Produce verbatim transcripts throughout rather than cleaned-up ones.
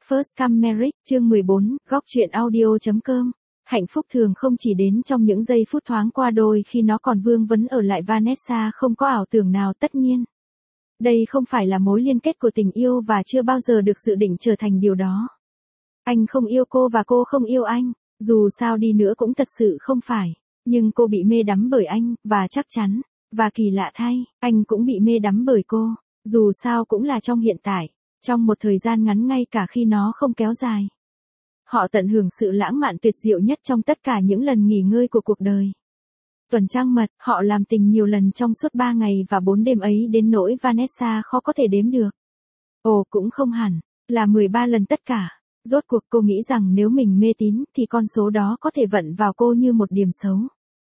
First Come Marriage, chương mười bốn, góc truyện audio.com. Hạnh phúc thường không chỉ đến trong những giây phút thoáng qua, đôi khi nó còn vương vấn ở lại. Vanessa không có ảo tưởng nào, tất nhiên. Đây không phải là mối liên kết của tình yêu và chưa bao giờ được dự định trở thành điều đó. Anh không yêu cô và cô không yêu anh, dù sao đi nữa cũng thật sự không phải. Nhưng cô bị mê đắm bởi anh, và chắc chắn, và kỳ lạ thay, anh cũng bị mê đắm bởi cô, dù sao cũng là trong hiện tại. Trong một thời gian ngắn, ngay cả khi nó không kéo dài. Họ tận hưởng sự lãng mạn tuyệt diệu nhất trong tất cả những lần nghỉ ngơi của cuộc đời. Tuần trăng mật, họ làm tình nhiều lần trong suốt ba ngày và bốn đêm ấy đến nỗi Vanessa khó có thể đếm được. Ồ, cũng không hẳn, là mười ba lần tất cả. Rốt cuộc cô nghĩ rằng nếu mình mê tín thì con số đó có thể vận vào cô như một điểm xấu.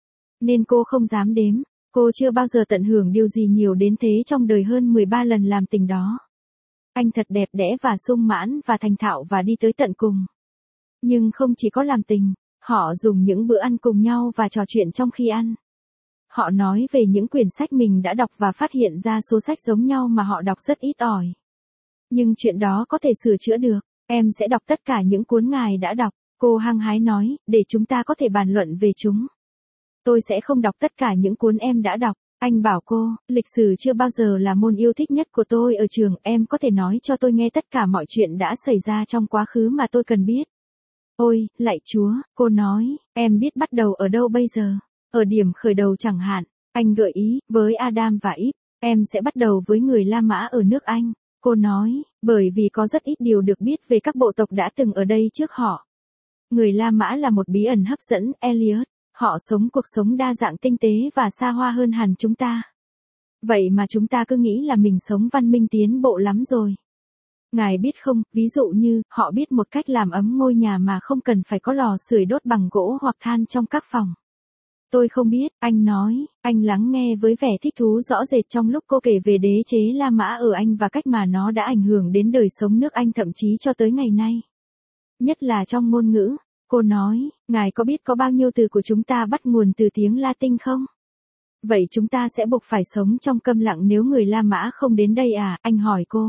Nên cô không dám đếm, cô chưa bao giờ tận hưởng điều gì nhiều đến thế trong đời hơn mười ba lần làm tình đó. Anh thật đẹp đẽ và sung mãn và thành thạo và đi tới tận cùng. Nhưng không chỉ có làm tình, họ dùng những bữa ăn cùng nhau và trò chuyện trong khi ăn. Họ nói về những quyển sách mình đã đọc và phát hiện ra số sách giống nhau mà họ đọc rất ít ỏi. Nhưng chuyện đó có thể sửa chữa được, em sẽ đọc tất cả những cuốn ngài đã đọc, cô hăng hái nói, để chúng ta có thể bàn luận về chúng. Tôi sẽ không đọc tất cả những cuốn em đã đọc. Anh bảo cô, lịch sử chưa bao giờ là môn yêu thích nhất của tôi ở trường, em có thể nói cho tôi nghe tất cả mọi chuyện đã xảy ra trong quá khứ mà tôi cần biết. Ôi, lạy Chúa, cô nói, em biết bắt đầu ở đâu bây giờ? Ở điểm khởi đầu chẳng hạn, anh gợi ý, với Adam và Eve, em sẽ bắt đầu với người La Mã ở nước Anh. Cô nói, bởi vì có rất ít điều được biết về các bộ tộc đã từng ở đây trước họ. Người La Mã là một bí ẩn hấp dẫn, Elliot. Họ sống cuộc sống đa dạng, tinh tế và xa hoa hơn hẳn chúng ta. Vậy mà chúng ta cứ nghĩ là mình sống văn minh tiến bộ lắm rồi. Ngài biết không, ví dụ như, họ biết một cách làm ấm ngôi nhà mà không cần phải có lò sưởi đốt bằng gỗ hoặc than trong các phòng. Tôi không biết, anh nói, anh lắng nghe với vẻ thích thú rõ rệt trong lúc cô kể về đế chế La Mã ở Anh và cách mà nó đã ảnh hưởng đến đời sống nước Anh thậm chí cho tới ngày nay. Nhất là trong ngôn ngữ. Cô nói, ngài có biết có bao nhiêu từ của chúng ta bắt nguồn từ tiếng Latin không? Vậy chúng ta sẽ buộc phải sống trong câm lặng nếu người La Mã không đến đây à? Anh hỏi cô.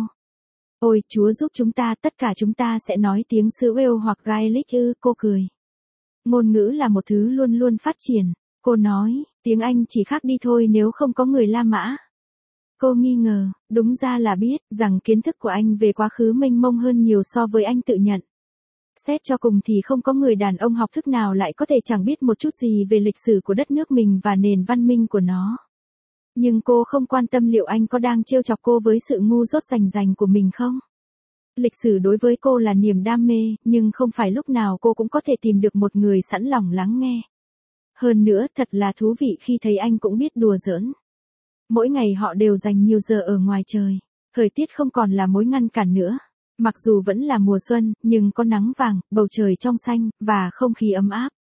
Ôi, Chúa giúp chúng ta, tất cả chúng ta sẽ nói tiếng xứ Wales hoặc Gaelic ư? Cô cười. Ngôn ngữ là một thứ luôn luôn phát triển. Cô nói, tiếng Anh chỉ khác đi thôi nếu không có người La Mã. Cô nghi ngờ, đúng ra là biết rằng kiến thức của anh về quá khứ mênh mông hơn nhiều so với anh tự nhận. Xét cho cùng thì không có người đàn ông học thức nào lại có thể chẳng biết một chút gì về lịch sử của đất nước mình và nền văn minh của nó. Nhưng cô không quan tâm liệu anh có đang trêu chọc cô với sự ngu dốt rành rành của mình không. Lịch sử đối với cô là niềm đam mê, nhưng không phải lúc nào cô cũng có thể tìm được một người sẵn lòng lắng nghe. Hơn nữa, thật là thú vị khi thấy anh cũng biết đùa giỡn. Mỗi ngày họ đều dành nhiều giờ ở ngoài trời. Thời tiết không còn là mối ngăn cản nữa. Mặc dù vẫn là mùa xuân, nhưng có nắng vàng, bầu trời trong xanh, và không khí ấm áp.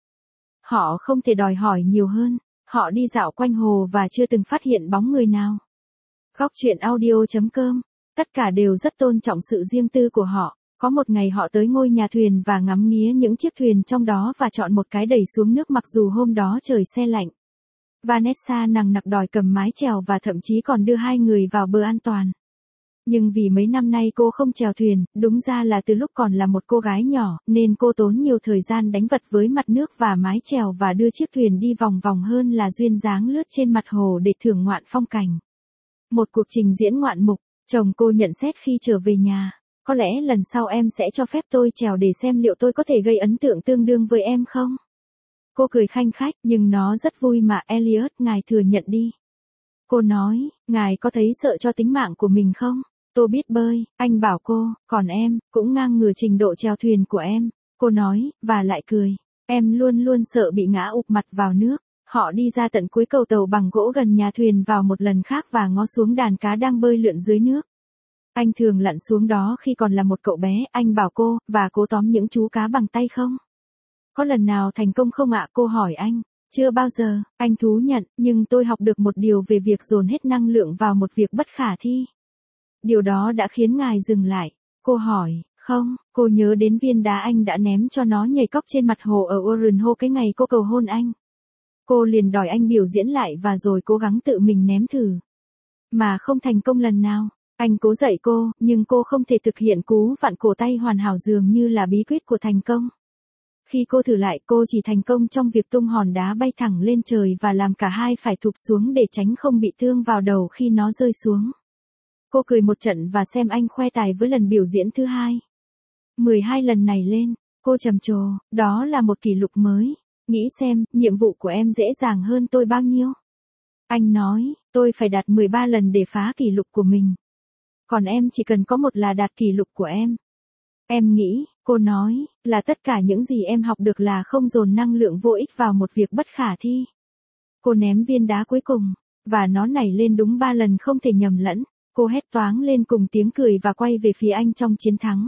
Họ không thể đòi hỏi nhiều hơn. Họ đi dạo quanh hồ và chưa từng phát hiện bóng người nào. Góc truyện audio.com. Tất cả đều rất tôn trọng sự riêng tư của họ. Có một ngày họ tới ngôi nhà thuyền và ngắm nghía những chiếc thuyền trong đó và chọn một cái đẩy xuống nước mặc dù hôm đó trời se lạnh. Vanessa nằng nặc đòi cầm mái chèo và thậm chí còn đưa hai người vào bờ an toàn. Nhưng vì mấy năm nay cô không chèo thuyền, đúng ra là từ lúc còn là một cô gái nhỏ, nên cô tốn nhiều thời gian đánh vật với mặt nước và mái chèo và đưa chiếc thuyền đi vòng vòng hơn là duyên dáng lướt trên mặt hồ để thưởng ngoạn phong cảnh. Một cuộc trình diễn ngoạn mục, chồng cô nhận xét khi trở về nhà. Có lẽ lần sau em sẽ cho phép tôi chèo để xem liệu tôi có thể gây ấn tượng tương đương với em không? Cô cười khanh khách, nhưng nó rất vui mà Elliot, ngài thừa nhận đi. Cô nói, ngài có thấy sợ cho tính mạng của mình không? Tôi biết bơi, anh bảo cô, còn em, cũng ngang ngửa trình độ chèo thuyền của em. Cô nói, và lại cười. Em luôn luôn sợ bị ngã ụp mặt vào nước. Họ đi ra tận cuối cầu tàu bằng gỗ gần nhà thuyền vào một lần khác và ngó xuống đàn cá đang bơi lượn dưới nước. Anh thường lặn xuống đó khi còn là một cậu bé, anh bảo cô, và cố tóm những chú cá bằng tay không? Có lần nào thành công không ạ? Cô hỏi anh. Chưa bao giờ, anh thú nhận, nhưng tôi học được một điều về việc dồn hết năng lượng vào một việc bất khả thi. Điều đó đã khiến ngài dừng lại. Cô hỏi, không, cô nhớ đến viên đá anh đã ném cho nó nhảy cóc trên mặt hồ ở Orenho cái ngày cô cầu hôn anh. Cô liền đòi anh biểu diễn lại và rồi cố gắng tự mình ném thử. Mà không thành công lần nào. Anh cố dạy cô, nhưng cô không thể thực hiện cú vặn cổ tay hoàn hảo dường như là bí quyết của thành công. Khi cô thử lại, cô chỉ thành công trong việc tung hòn đá bay thẳng lên trời và làm cả hai phải thụp xuống để tránh không bị thương vào đầu khi nó rơi xuống. Cô cười một trận và xem anh khoe tài với lần biểu diễn thứ hai. mười hai lần này lên, cô trầm trồ, đó là một kỷ lục mới. Nghĩ xem, nhiệm vụ của em dễ dàng hơn tôi bao nhiêu. Anh nói, tôi phải đạt mười ba lần để phá kỷ lục của mình. Còn em chỉ cần có một là đạt kỷ lục của em. Em nghĩ, cô nói, là tất cả những gì em học được là không dồn năng lượng vô ích vào một việc bất khả thi. Cô ném viên đá cuối cùng, và nó nảy lên đúng ba lần không thể nhầm lẫn. Cô hét toáng lên cùng tiếng cười và quay về phía anh trong chiến thắng.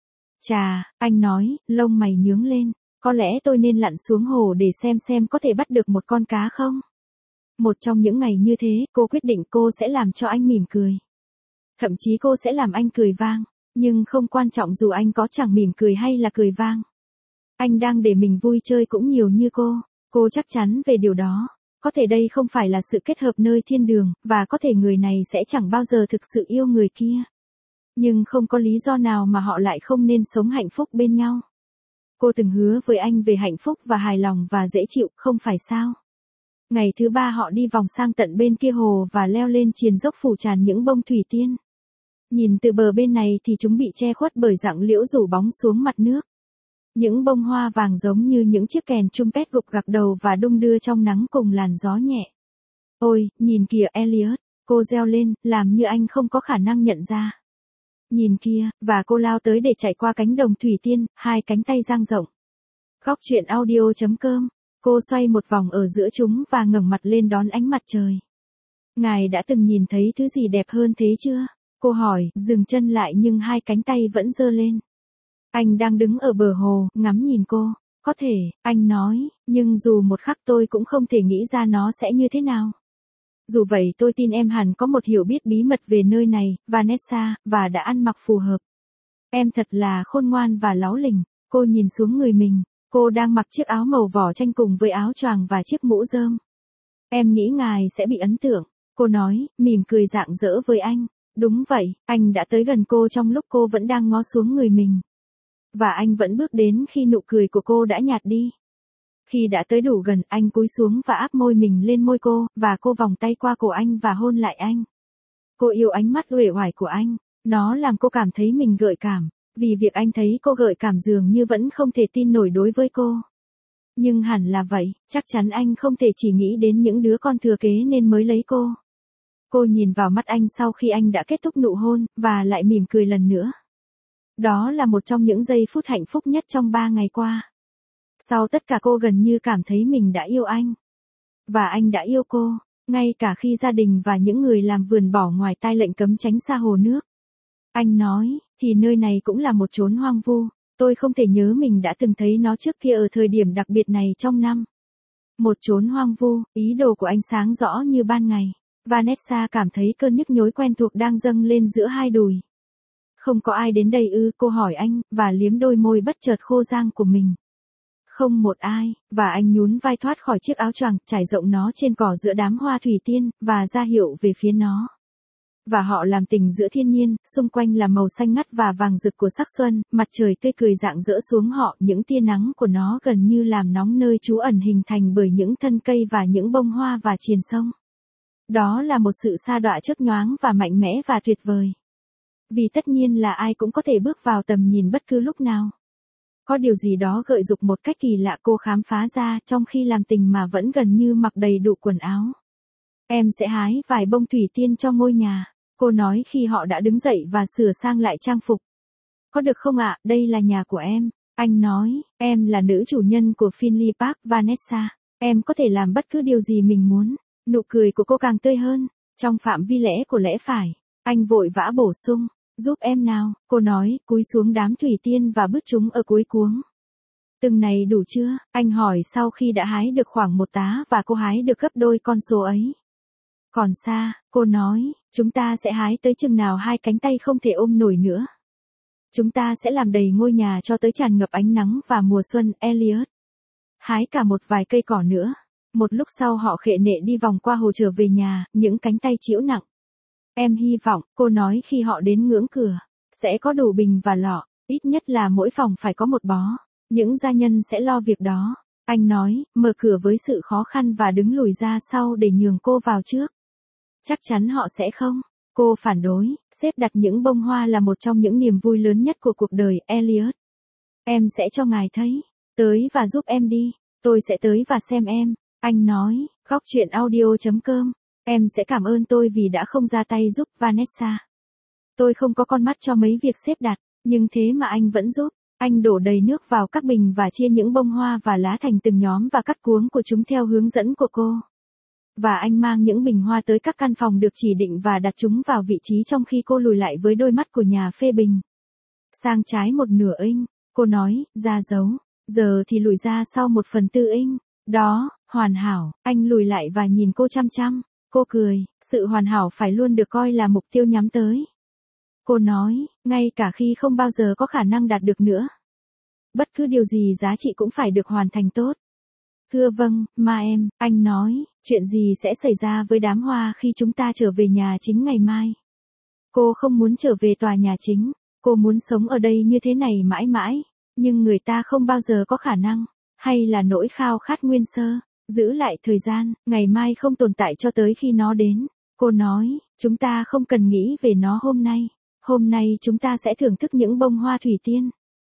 Chà, anh nói, lông mày nhướng lên, có lẽ tôi nên lặn xuống hồ để xem xem có thể bắt được một con cá không? Một trong những ngày như thế, cô quyết định cô sẽ làm cho anh mỉm cười. Thậm chí cô sẽ làm anh cười vang, nhưng không quan trọng dù anh có chẳng mỉm cười hay là cười vang. Anh đang để mình vui chơi cũng nhiều như cô, cô chắc chắn về điều đó. Có thể đây không phải là sự kết hợp nơi thiên đường, và có thể người này sẽ chẳng bao giờ thực sự yêu người kia. Nhưng không có lý do nào mà họ lại không nên sống hạnh phúc bên nhau. Cô từng hứa với anh về hạnh phúc và hài lòng và dễ chịu, không phải sao? Ngày thứ ba họ đi vòng sang tận bên kia hồ và leo lên triền dốc phủ tràn những bông thủy tiên. Nhìn từ bờ bên này thì chúng bị che khuất bởi rặng liễu rủ bóng xuống mặt nước. Những bông hoa vàng giống như những chiếc kèn trumpet gục gặc đầu và đung đưa trong nắng cùng làn gió nhẹ. Ôi, nhìn kìa Elliot, cô reo lên, làm như anh không có khả năng nhận ra. Nhìn kia, và cô lao tới để chạy qua cánh đồng thủy tiên, hai cánh tay dang rộng. Góc truyện audio chấm com, cô xoay một vòng ở giữa chúng và ngẩng mặt lên đón ánh mặt trời. Ngài đã từng nhìn thấy thứ gì đẹp hơn thế chưa? Cô hỏi, dừng chân lại nhưng hai cánh tay vẫn giơ lên. Anh đang đứng ở bờ hồ, ngắm nhìn cô. Có thể, anh nói, nhưng dù một khắc tôi cũng không thể nghĩ ra nó sẽ như thế nào. Dù vậy tôi tin em hẳn có một hiểu biết bí mật về nơi này, Vanessa, và đã ăn mặc phù hợp. Em thật là khôn ngoan và láu lỉnh. Cô nhìn xuống người mình, cô đang mặc chiếc áo màu vỏ chanh cùng với áo choàng và chiếc mũ rơm. Em nghĩ ngài sẽ bị ấn tượng, cô nói, mỉm cười rạng rỡ với anh. Đúng vậy, anh đã tới gần cô trong lúc cô vẫn đang ngó xuống người mình. Và anh vẫn bước đến khi nụ cười của cô đã nhạt đi. Khi đã tới đủ gần, anh cúi xuống và áp môi mình lên môi cô, và cô vòng tay qua cổ anh và hôn lại anh. Cô yêu ánh mắt uể oải của anh, nó làm cô cảm thấy mình gợi cảm, vì việc anh thấy cô gợi cảm dường như vẫn không thể tin nổi đối với cô. Nhưng hẳn là vậy, chắc chắn anh không thể chỉ nghĩ đến những đứa con thừa kế nên mới lấy cô. Cô nhìn vào mắt anh sau khi anh đã kết thúc nụ hôn, và lại mỉm cười lần nữa. Đó là một trong những giây phút hạnh phúc nhất trong ba ngày qua. Sau tất cả cô gần như cảm thấy mình đã yêu anh. Và anh đã yêu cô, ngay cả khi gia đình và những người làm vườn bỏ ngoài tai lệnh cấm tránh xa hồ nước. Anh nói, thì nơi này cũng là một chốn hoang vu, tôi không thể nhớ mình đã từng thấy nó trước kia ở thời điểm đặc biệt này trong năm. Một chốn hoang vu, ý đồ của anh sáng rõ như ban ngày. Vanessa cảm thấy cơn nhức nhối quen thuộc đang dâng lên giữa hai đùi. Không có ai đến đây ư, cô hỏi anh, và liếm đôi môi bất chợt khô rang của mình. Không một ai, và anh nhún vai thoát khỏi chiếc áo choàng, trải rộng nó trên cỏ giữa đám hoa thủy tiên, và ra hiệu về phía nó. Và họ làm tình giữa thiên nhiên, xung quanh là màu xanh ngắt và vàng rực của sắc xuân, mặt trời tươi cười rạng rỡ xuống họ, những tia nắng của nó gần như làm nóng nơi trú ẩn hình thành bởi những thân cây và những bông hoa và triền sông. Đó là một sự sa đọa chớp nhoáng và mạnh mẽ và tuyệt vời. Vì tất nhiên là ai cũng có thể bước vào tầm nhìn bất cứ lúc nào. Có điều gì đó gợi dục một cách kỳ lạ cô khám phá ra trong khi làm tình mà vẫn gần như mặc đầy đủ quần áo. Em sẽ hái vài bông thủy tiên cho ngôi nhà, cô nói khi họ đã đứng dậy và sửa sang lại trang phục. Có được không ạ, đây là nhà của em, anh nói, em là nữ chủ nhân của Finley Park Vanessa, em có thể làm bất cứ điều gì mình muốn. Nụ cười của cô càng tươi hơn, trong phạm vi lẽ của lẽ phải, anh vội vã bổ sung. Giúp em nào, cô nói, cúi xuống đám thủy tiên và bứt chúng ở cuối cuống. Từng này đủ chưa, anh hỏi sau khi đã hái được khoảng một tá và cô hái được gấp đôi con số ấy. Còn xa, cô nói, chúng ta sẽ hái tới chừng nào hai cánh tay không thể ôm nổi nữa. Chúng ta sẽ làm đầy ngôi nhà cho tới tràn ngập ánh nắng và mùa xuân, Elliot. Hái cả một vài cây cỏ nữa. Một lúc sau họ khệ nệ đi vòng qua hồ trở về nhà, những cánh tay trĩu nặng. Em hy vọng, cô nói khi họ đến ngưỡng cửa, sẽ có đủ bình và lọ, ít nhất là mỗi phòng phải có một bó. Những gia nhân sẽ lo việc đó. Anh nói, mở cửa với sự khó khăn và đứng lùi ra sau để nhường cô vào trước. Chắc chắn họ sẽ không. Cô phản đối, xếp đặt những bông hoa là một trong những niềm vui lớn nhất của cuộc đời, Elliot. Em sẽ cho ngài thấy. Tới và giúp em đi. Tôi sẽ tới và xem em. Anh nói, góc chuyện audio chấm com. Em sẽ cảm ơn tôi vì đã không ra tay giúp Vanessa. Tôi không có con mắt cho mấy việc xếp đặt, nhưng thế mà anh vẫn giúp. Anh đổ đầy nước vào các bình và chia những bông hoa và lá thành từng nhóm và cắt cuống của chúng theo hướng dẫn của cô. Và anh mang những bình hoa tới các căn phòng được chỉ định và đặt chúng vào vị trí trong khi cô lùi lại với đôi mắt của nhà phê bình. Sang trái một nửa inch, cô nói, ra dấu. Giờ thì lùi ra sau một phần tư inch. Đó, hoàn hảo. Anh lùi lại và nhìn cô chăm chăm. Cô cười, sự hoàn hảo phải luôn được coi là mục tiêu nhắm tới. Cô nói, ngay cả khi không bao giờ có khả năng đạt được nữa. Bất cứ điều gì giá trị cũng phải được hoàn thành tốt. Thưa vâng, ma em, anh nói, chuyện gì sẽ xảy ra với đám hoa khi chúng ta trở về nhà chính ngày mai? Cô không muốn trở về tòa nhà chính, cô muốn sống ở đây như thế này mãi mãi, nhưng người ta không bao giờ có khả năng, hay là nỗi khao khát nguyên sơ, giữ lại thời gian, ngày mai không tồn tại cho tới khi nó đến. Cô nói, chúng ta không cần nghĩ về nó hôm nay, hôm nay chúng ta sẽ thưởng thức những bông hoa thủy tiên.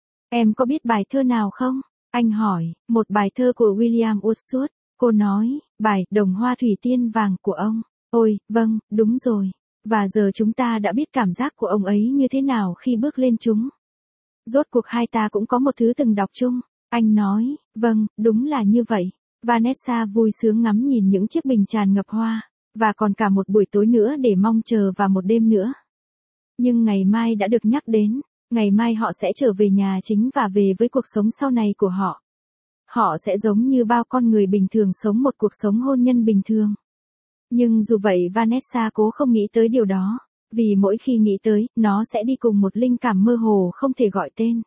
Em có biết bài thơ nào không? Anh hỏi, một bài thơ của William Wordsworth. Cô nói, bài Đồng Hoa Thủy Tiên Vàng của ông. Ôi, vâng, đúng rồi. Và giờ chúng ta đã biết cảm giác của ông ấy như thế nào khi bước lên chúng. Rốt cuộc hai ta cũng có một thứ từng đọc chung. Anh nói, vâng, đúng là như vậy. Vanessa vui sướng ngắm nhìn những chiếc bình tràn ngập hoa, và còn cả một buổi tối nữa để mong chờ và một đêm nữa. Nhưng ngày mai đã được nhắc đến. Ngày mai họ sẽ trở về nhà chính và về với cuộc sống sau này của họ. Họ sẽ giống như bao con người bình thường sống một cuộc sống hôn nhân bình thường. Nhưng dù vậy Vanessa cố không nghĩ tới điều đó, vì mỗi khi nghĩ tới, nó sẽ đi cùng một linh cảm mơ hồ không thể gọi tên.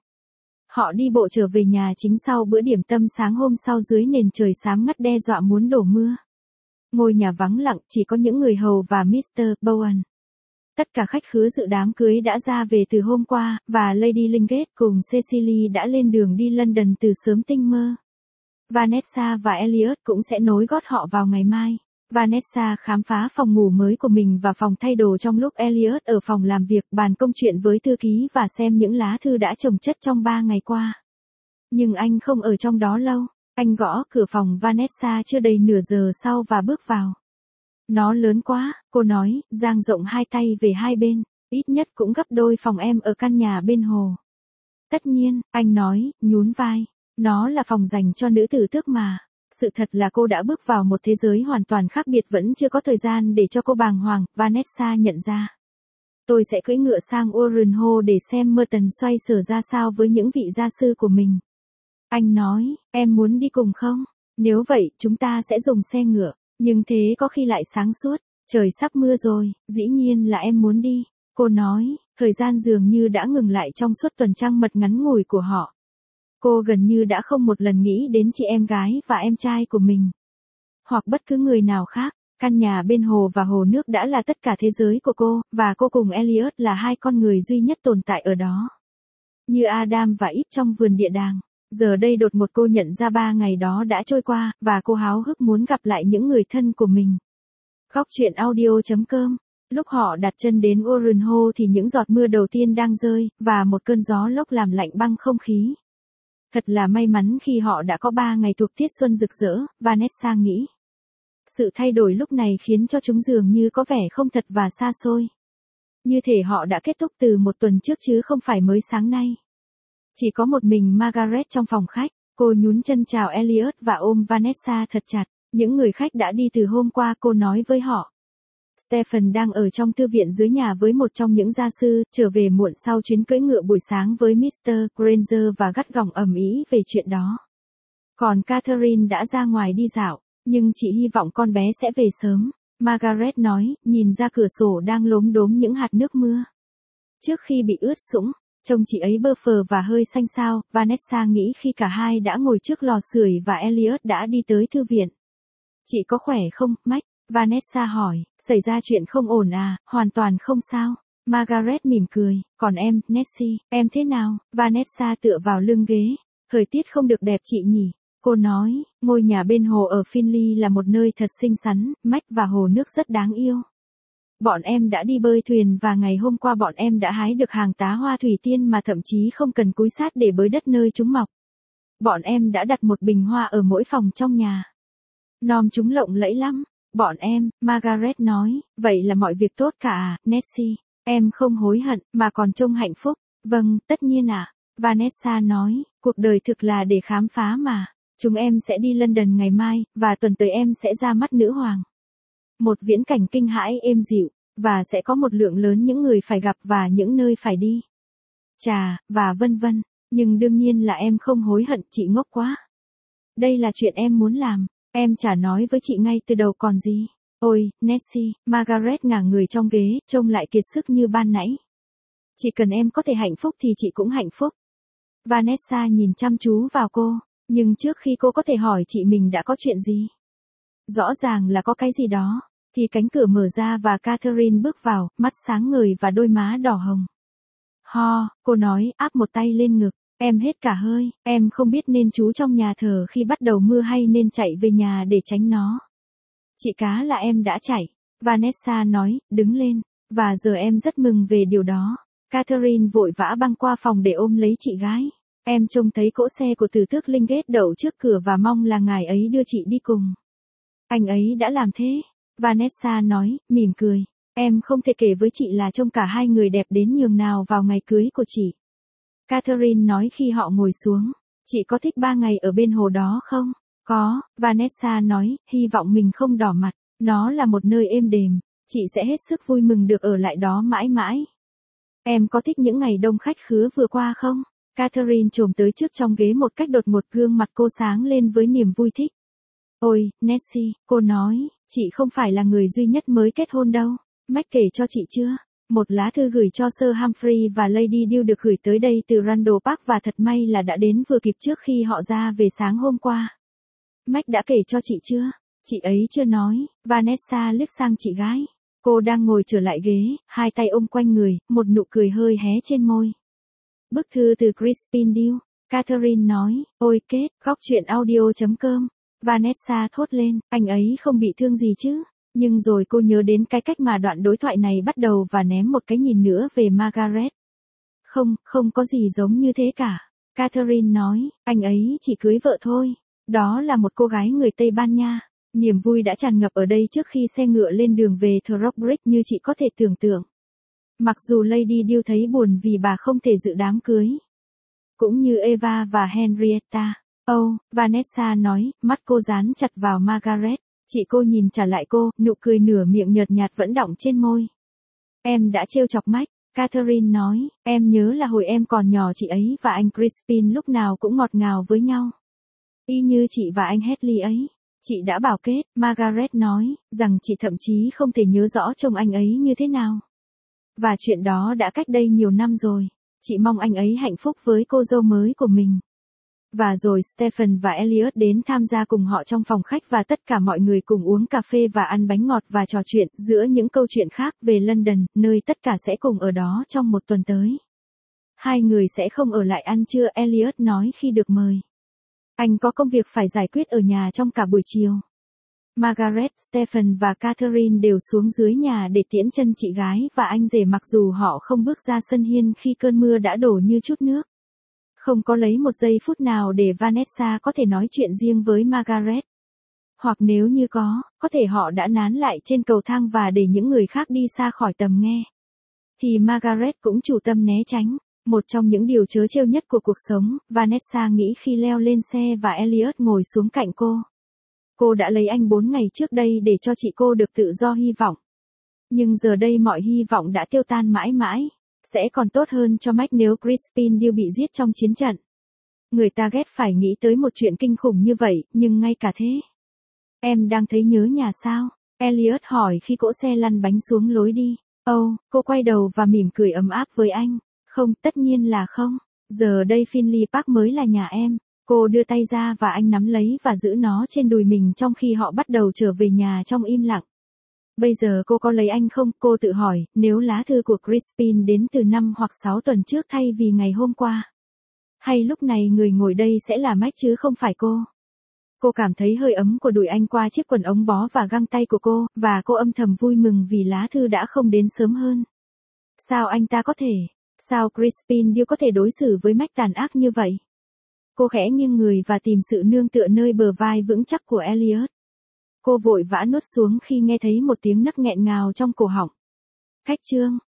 Họ đi bộ trở về nhà chính sau bữa điểm tâm sáng hôm sau dưới nền trời xám ngắt đe dọa muốn đổ mưa. Ngôi nhà vắng lặng, chỉ có những người hầu và mít tơ Bowen. Tất cả khách khứa dự đám cưới đã ra về từ hôm qua, và Lady Lingate cùng Cecily đã lên đường đi London từ sớm tinh mơ. Vanessa và Elliot cũng sẽ nối gót họ vào ngày mai. Vanessa khám phá phòng ngủ mới của mình và phòng thay đồ trong lúc Elliot ở phòng làm việc bàn công chuyện với thư ký và xem những lá thư đã chồng chất trong ba ngày qua. Nhưng anh không ở trong đó lâu. Anh gõ cửa phòng Vanessa chưa đầy nửa giờ sau và bước vào. Nó lớn quá, cô nói, dang rộng hai tay về hai bên, ít nhất cũng gấp đôi phòng em ở căn nhà bên hồ. Tất nhiên, anh nói, nhún vai, nó là phòng dành cho nữ tử tước mà. Sự thật là cô đã bước vào một thế giới hoàn toàn khác biệt vẫn chưa có thời gian để cho cô bàng hoàng, Vanessa nhận ra. Tôi sẽ cưỡi ngựa sang Orenho để xem Merton xoay sở ra sao với những vị gia sư của mình. Anh nói, em muốn đi cùng không? Nếu vậy, chúng ta sẽ dùng xe ngựa. Nhưng thế có khi lại sáng suốt, trời sắp mưa rồi, dĩ nhiên là em muốn đi. Cô nói, thời gian dường như đã ngừng lại trong suốt tuần trăng mật ngắn ngủi của họ. Cô gần như đã không một lần nghĩ đến chị em gái và em trai của mình. Hoặc bất cứ người nào khác, căn nhà bên hồ và hồ nước đã là tất cả thế giới của cô, và cô cùng Elliot là hai con người duy nhất tồn tại ở đó. Như Adam và Eve trong vườn địa đàng. Giờ đây đột ngột cô nhận ra ba ngày đó đã trôi qua, và cô háo hức muốn gặp lại những người thân của mình. Góc chuyện audio chấm com. Lúc họ đặt chân đến Orenho thì những giọt mưa đầu tiên đang rơi, và một cơn gió lốc làm lạnh băng không khí. Thật là may mắn khi họ đã có ba ngày thuộc tiết xuân rực rỡ, Vanessa nghĩ. Sự thay đổi lúc này khiến cho chúng dường như có vẻ không thật và xa xôi. Như thể họ đã kết thúc từ một tuần trước chứ không phải mới sáng nay. Chỉ có một mình Margaret trong phòng khách, cô nhún chân chào Elliot và ôm Vanessa thật chặt. Những người khách đã đi từ hôm qua, cô nói với họ. Stephen đang ở trong thư viện dưới nhà với một trong những gia sư, trở về muộn sau chuyến cưỡi ngựa buổi sáng với mít tơ Granger và gắt gỏng ầm ĩ về chuyện đó. Còn Catherine đã ra ngoài đi dạo, nhưng chị hy vọng con bé sẽ về sớm. Margaret nói, nhìn ra cửa sổ đang lốm đốm những hạt nước mưa. Trước khi bị ướt sũng, trông chị ấy bơ phờ và hơi xanh xao, Vanessa nghĩ khi cả hai đã ngồi trước lò sưởi và Elliot đã đi tới thư viện. Chị có khỏe không, Max? Vanessa hỏi, xảy ra chuyện không ổn à, hoàn toàn không sao. Margaret mỉm cười, còn em, Nancy, em thế nào? Vanessa tựa vào lưng ghế. Thời tiết không được đẹp chị nhỉ? Cô nói, ngôi nhà bên hồ ở Finley là một nơi thật xinh xắn, mách và hồ nước rất đáng yêu. Bọn em đã đi bơi thuyền và ngày hôm qua bọn em đã hái được hàng tá hoa thủy tiên mà thậm chí không cần cúi sát để bới đất nơi chúng mọc. Bọn em đã đặt một bình hoa ở mỗi phòng trong nhà. Nom chúng lộng lẫy lắm. Bọn em, Margaret nói, vậy là mọi việc tốt cả à, Nancy. Em không hối hận, mà còn trông hạnh phúc. Vâng, tất nhiên ạ. À. Vanessa nói, cuộc đời thực là để khám phá mà. Chúng em sẽ đi London ngày mai, và tuần tới em sẽ ra mắt nữ hoàng. Một viễn cảnh kinh hãi êm dịu, và sẽ có một lượng lớn những người phải gặp và những nơi phải đi. Chà, và vân vân. Nhưng đương nhiên là em không hối hận, chị ngốc quá. Đây là chuyện em muốn làm. Em chả nói với chị ngay từ đầu còn gì. Ôi, Nancy, Margaret ngả người trong ghế, trông lại kiệt sức như ban nãy. Chỉ cần em có thể hạnh phúc thì chị cũng hạnh phúc. Vanessa nhìn chăm chú vào cô, nhưng trước khi cô có thể hỏi chị mình đã có chuyện gì. Rõ ràng là có cái gì đó, thì cánh cửa mở ra và Catherine bước vào, mắt sáng ngời và đôi má đỏ hồng. Ho, cô nói, áp một tay lên ngực. Em hết cả hơi, em không biết nên trú trong nhà thờ khi bắt đầu mưa hay nên chạy về nhà để tránh nó. Chị cá là em đã chạy. Vanessa nói, đứng lên. Và giờ em rất mừng về điều đó. Catherine vội vã băng qua phòng để ôm lấy chị gái. Em trông thấy cỗ xe của Từ Tước Lingate đậu trước cửa và mong là ngài ấy đưa chị đi cùng. Anh ấy đã làm thế. Vanessa nói, mỉm cười. Em không thể kể với chị là trông cả hai người đẹp đến nhường nào vào ngày cưới của chị. Catherine nói khi họ ngồi xuống. Chị có thích ba ngày ở bên hồ đó không? Có, Vanessa nói, hy vọng mình không đỏ mặt. Nó là một nơi êm đềm. Chị sẽ hết sức vui mừng được ở lại đó mãi mãi. Em có thích những ngày đông khách khứa vừa qua không? Catherine chồm tới trước trong ghế một cách đột ngột, gương mặt cô sáng lên với niềm vui thích. Ôi, Nancy, cô nói, chị không phải là người duy nhất mới kết hôn đâu. Mách kể cho chị chưa? Một lá thư gửi cho Sir Humphrey và Lady Deal được gửi tới đây từ Randall Park và thật may là đã đến vừa kịp trước khi họ ra về sáng hôm qua. Mách đã kể cho chị chưa? Chị ấy chưa nói. Vanessa liếc sang chị gái. Cô đang ngồi trở lại ghế, hai tay ôm quanh người, một nụ cười hơi hé trên môi. Bức thư từ Crispin Deal. Catherine nói, ôi kết, góc truyện audio chấm com. Vanessa thốt lên, anh ấy không bị thương gì chứ? Nhưng rồi cô nhớ đến cái cách mà đoạn đối thoại này bắt đầu và ném một cái nhìn nữa về Margaret. Không, không có gì giống như thế cả. Catherine nói, anh ấy chỉ cưới vợ thôi. Đó là một cô gái người Tây Ban Nha. Niềm vui đã tràn ngập ở đây trước khi xe ngựa lên đường về Thorocbridge như chị có thể tưởng tượng. Mặc dù Lady Deal thấy buồn vì bà không thể dự đám cưới. Cũng như Eva và Henrietta. Oh, Vanessa nói, mắt cô dán chặt vào Margaret. Chị cô nhìn trả lại cô, nụ cười nửa miệng nhợt nhạt vẫn đọng trên môi. Em đã trêu chọc Mike, Catherine nói, em nhớ là hồi em còn nhỏ chị ấy và anh Crispin lúc nào cũng ngọt ngào với nhau. Y như chị và anh Hedley ấy. Chị đã bảo kết, Margaret nói, rằng chị thậm chí không thể nhớ rõ trông anh ấy như thế nào. Và chuyện đó đã cách đây nhiều năm rồi. Chị mong anh ấy hạnh phúc với cô dâu mới của mình. Và rồi Stephen và Elliot đến tham gia cùng họ trong phòng khách và tất cả mọi người cùng uống cà phê và ăn bánh ngọt và trò chuyện giữa những câu chuyện khác về London, nơi tất cả sẽ cùng ở đó trong một tuần tới. Hai người sẽ không ở lại ăn trưa, Elliot nói khi được mời. Anh có công việc phải giải quyết ở nhà trong cả buổi chiều. Margaret, Stephen và Catherine đều xuống dưới nhà để tiễn chân chị gái và anh rể mặc dù họ không bước ra sân hiên khi cơn mưa đã đổ như chút nước. Không có lấy một giây phút nào để Vanessa có thể nói chuyện riêng với Margaret. Hoặc nếu như có, có thể họ đã nán lại trên cầu thang và để những người khác đi xa khỏi tầm nghe. Thì Margaret cũng chủ tâm né tránh. Một trong những điều trớ trêu nhất của cuộc sống, Vanessa nghĩ khi leo lên xe và Elliot ngồi xuống cạnh cô. Cô đã lấy anh bốn ngày trước đây để cho chị cô được tự do hy vọng. Nhưng giờ đây mọi hy vọng đã tiêu tan mãi mãi. Sẽ còn tốt hơn cho Mike nếu Crispin Deal bị giết trong chiến trận. Người ta ghét phải nghĩ tới một chuyện kinh khủng như vậy, nhưng ngay cả thế. Em đang thấy nhớ nhà sao? Elliot hỏi khi cỗ xe lăn bánh xuống lối đi. Ồ, oh, cô quay đầu và mỉm cười ấm áp với anh. Không, tất nhiên là không. Giờ đây Finley Park mới là nhà em. Cô đưa tay ra và anh nắm lấy và giữ nó trên đùi mình trong khi họ bắt đầu trở về nhà trong im lặng. Bây giờ cô có lấy anh không? Cô tự hỏi, nếu lá thư của Crispin đến từ năm hoặc sáu tuần trước thay vì ngày hôm qua. Hay lúc này người ngồi đây sẽ là Mac chứ không phải cô. Cô cảm thấy hơi ấm của đùi anh qua chiếc quần ống bó và găng tay của cô, và cô âm thầm vui mừng vì lá thư đã không đến sớm hơn. Sao anh ta có thể, sao Crispin Deal có thể đối xử với Mac tàn ác như vậy? Cô khẽ nghiêng người và tìm sự nương tựa nơi bờ vai vững chắc của Elliot. Cô vội vã nuốt xuống khi nghe thấy một tiếng nấc nghẹn ngào trong cổ họng. Khách trương,